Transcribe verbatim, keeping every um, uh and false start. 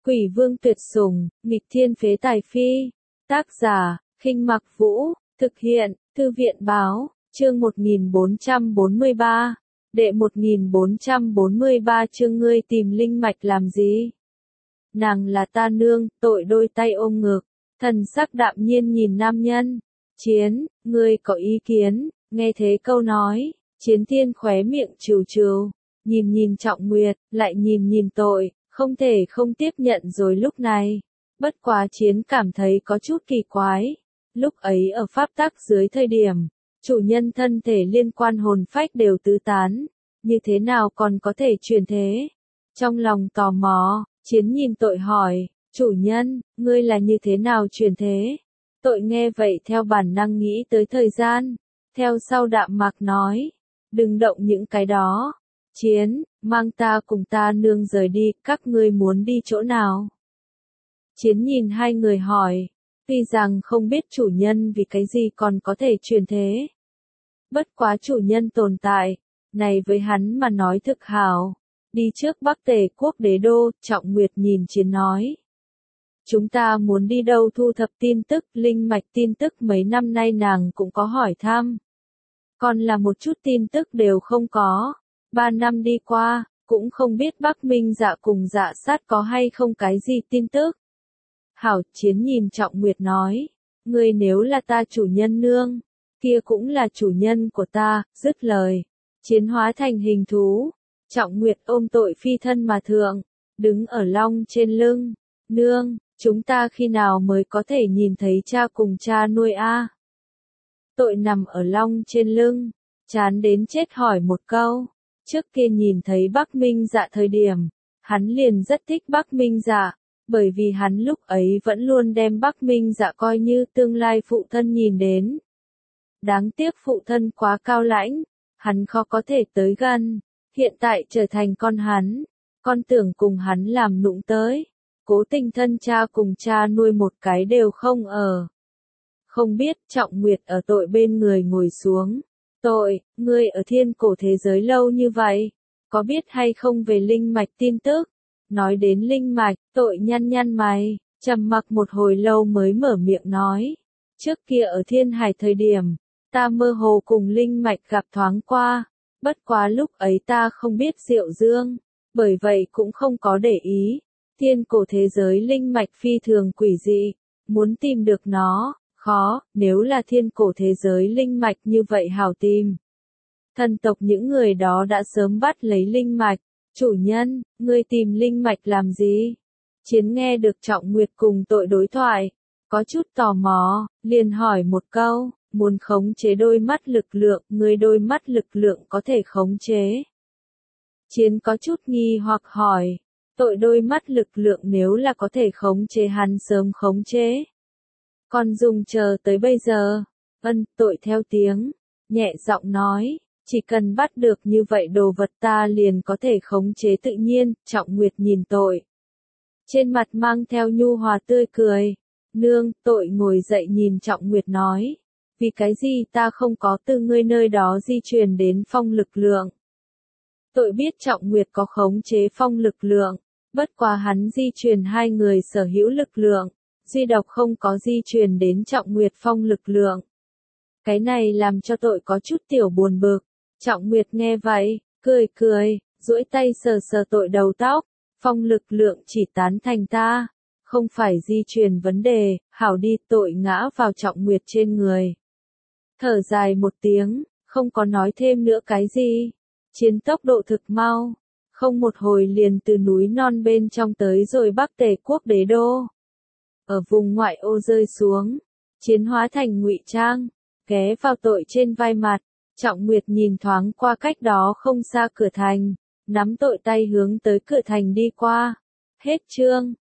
Quỷ vương tuyệt sủng, nghịch thiên phế tài phi. Tác giả, Khinh Mặc Vũ, thực hiện, Thư viện báo, chương một nghìn bốn trăm bốn mươi ba. Đệ một nghìn bốn trăm bốn mươi ba chương ngươi tìm linh mạch làm gì? Nàng là ta nương, tội đôi tay ôm ngực, thần sắc đạm nhiên nhìn nam nhân. Chiến, ngươi có ý kiến? Nghe thế câu nói, Chiến Thiên khóe miệng trừ trừ, nhìn nhìn Trọng Nguyệt, lại nhìn nhìn tội, không thể không tiếp nhận rồi lúc này. Bất quá Chiến cảm thấy có chút kỳ quái. Lúc ấy ở pháp tắc dưới thời điểm, chủ nhân thân thể liên quan hồn phách đều tứ tán, như thế nào còn có thể truyền thế? Trong lòng tò mò, Chiến nhìn tội hỏi, chủ nhân, ngươi là như thế nào truyền thế? Tội nghe vậy theo bản năng nghĩ tới thời gian, theo sau đạm mạc nói, đừng động những cái đó. Chiến, mang ta cùng ta nương rời đi, các ngươi muốn đi chỗ nào? Chiến nhìn hai người hỏi, tuy rằng không biết chủ nhân vì cái gì còn có thể truyền thế. Bất quá chủ nhân tồn tại, này với hắn mà nói thực hảo. Đi trước Bắc Tề quốc đế đô, Trọng Nguyệt nhìn Chiến nói. Chúng ta muốn đi đâu thu thập tin tức, linh mạch tin tức mấy năm nay nàng cũng có hỏi thăm. Còn là một chút tin tức đều không có. Ba năm đi qua, cũng không biết Bắc Minh Dạ cùng Dạ Sát có hay không cái gì tin tức. Hảo, Chiến nhìn Trọng Nguyệt nói, ngươi nếu là ta chủ nhân nương, kia cũng là chủ nhân của ta, dứt lời. Chiến hóa thành hình thú, Trọng Nguyệt ôm tội phi thân mà thượng, đứng ở long trên lưng, nương, chúng ta khi nào mới có thể nhìn thấy cha cùng cha nuôi a? Tội nằm ở long trên lưng, chán đến chết hỏi một câu. Trước kia nhìn thấy Bắc Minh Dạ thời điểm, hắn liền rất thích Bắc Minh Dạ, bởi vì hắn lúc ấy vẫn luôn đem Bắc Minh Dạ coi như tương lai phụ thân nhìn đến. Đáng tiếc phụ thân quá cao lãnh, hắn khó có thể tới gần, hiện tại trở thành con hắn, con tưởng cùng hắn làm nụng tới, cố tình thân cha cùng cha nuôi một cái đều không ở. Không biết Trọng Nguyệt ở tội bên người ngồi xuống. Tội, ngươi ở thiên cổ thế giới lâu như vậy, có biết hay không về linh mạch tin tức? Nói đến linh mạch, tội nhăn nhăn mày, trầm mặc một hồi lâu mới mở miệng nói. Trước kia ở thiên hải thời điểm, ta mơ hồ cùng linh mạch gặp thoáng qua, bất quá lúc ấy ta không biết Diệu Dương, bởi vậy cũng không có để ý. Thiên cổ thế giới linh mạch phi thường quỷ dị, muốn tìm được nó. Khó, nếu là thiên cổ thế giới linh mạch như vậy hảo tìm. Thần tộc những người đó đã sớm bắt lấy linh mạch. Chủ nhân, ngươi tìm linh mạch làm gì? Chiến nghe được Trọng Nguyệt cùng tội đối thoại, có chút tò mò, liền hỏi một câu, muốn khống chế đôi mắt lực lượng, ngươi đôi mắt lực lượng có thể khống chế. Chiến có chút nghi hoặc hỏi, tội đôi mắt lực lượng nếu là có thể khống chế hắn sớm khống chế. Còn dùng chờ tới bây giờ, ân, tội theo tiếng, nhẹ giọng nói, chỉ cần bắt được như vậy đồ vật ta liền có thể khống chế tự nhiên. Trọng Nguyệt nhìn tội, trên mặt mang theo nhu hòa tươi cười, nương. Tội ngồi dậy nhìn Trọng Nguyệt nói, vì cái gì ta không có từ ngươi nơi đó di truyền đến phong lực lượng. Tội biết Trọng Nguyệt có khống chế phong lực lượng, bất quá hắn di truyền hai người sở hữu lực lượng. Duy độc không có di truyền đến Trọng Nguyệt phong lực lượng. Cái này làm cho tội có chút tiểu buồn bực. Trọng Nguyệt nghe vậy, cười cười, duỗi tay sờ sờ tội đầu tóc. Phong lực lượng chỉ tán thành ta, không phải di truyền vấn đề. Hảo đi. Tội ngã vào Trọng Nguyệt trên người, thở dài một tiếng, không có nói thêm nữa cái gì. Chiến tốc độ thực mau, không một hồi liền từ núi non bên trong tới rồi Bắc Tề quốc đế đô. Ở vùng ngoại ô rơi xuống, Chiến hóa thành ngụy trang, ghé vào tội trên vai mặt. Trọng Nguyệt nhìn thoáng qua cách đó không xa cửa thành, nắm tội tay hướng tới cửa thành đi qua. Hết chương.